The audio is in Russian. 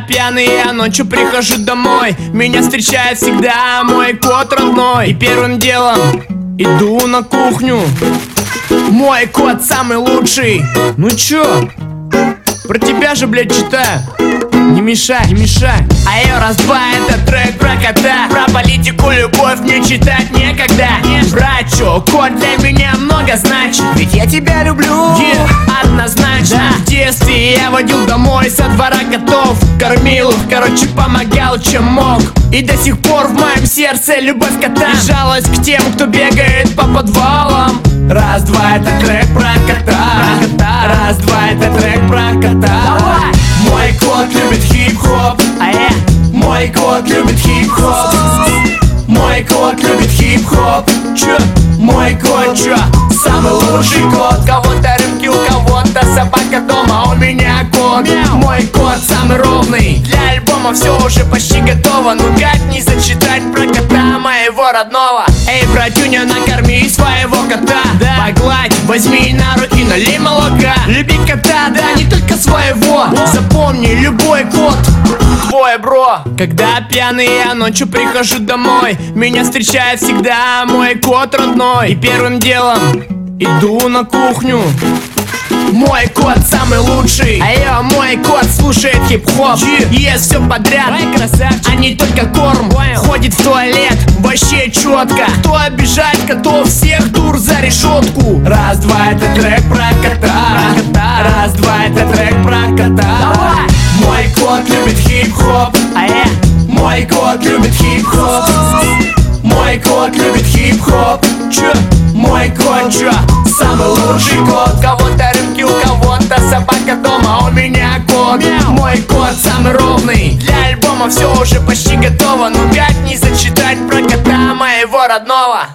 пьяный я ночью прихожу домой, меня встречает всегда мой кот родной. И первым делом иду на кухню. Мой кот самый лучший. Ну чё? Про тебя же, блядь, читаю. Не мешай, не мешай. Айо, раз-два, это трек про кота. Про политику, любовь мне читать некогда. Брачо, кот для меня много значит, ведь я тебя люблю, однозначно. В детстве я водил домой со двора котов, кормил их, короче, помогал чем мог. И до сих пор в моем сердце любовь кота и жалость к тем, кто бегает по подвалам. Раз-два, это трек про кота. Раз-два, это трек про кота. Давай! Мой кот любит хип-хоп. Мой кот любит хип-хоп. Мой кот любит хип-хоп. Чё? Мой кот, чё? Самый лучший кот. Кого-то рыбки, у кого-то собака дома, а у меня кот. Мой кот самый ровный. Для альбома все уже почти готово. Ну как не зачитать про кота моего родного? Эй, братюня, накорми своего кота. Погладь, возьми на руки, налей молока. Люби кота, да, не только своего. Запомни, любой кот твой, бро. Когда пьяный я ночью прихожу домой, меня встречает всегда мой кот родной. И первым делом иду на кухню. Мой кот самый лучший. Айо, мой кот слушает хип-хоп, ест все подряд, а не только корм. Ходит в туалет, вообще четко. Кто обижает котов, всех тур за решетку. Раз-два, это трек про кота. Раз-два, это трек про кота. Мой кот любит хип-хоп. Мой кот любит хип-хоп. Мой кот любит хип-хоп. Чё? Мой кот, чё? Самый лучший кот. Кого-то рыбки, у кого-то собака дома, а у меня кот. Мой кот самый ровный. Для альбома все уже почти готово. Ну как не зачитать про кота моего родного?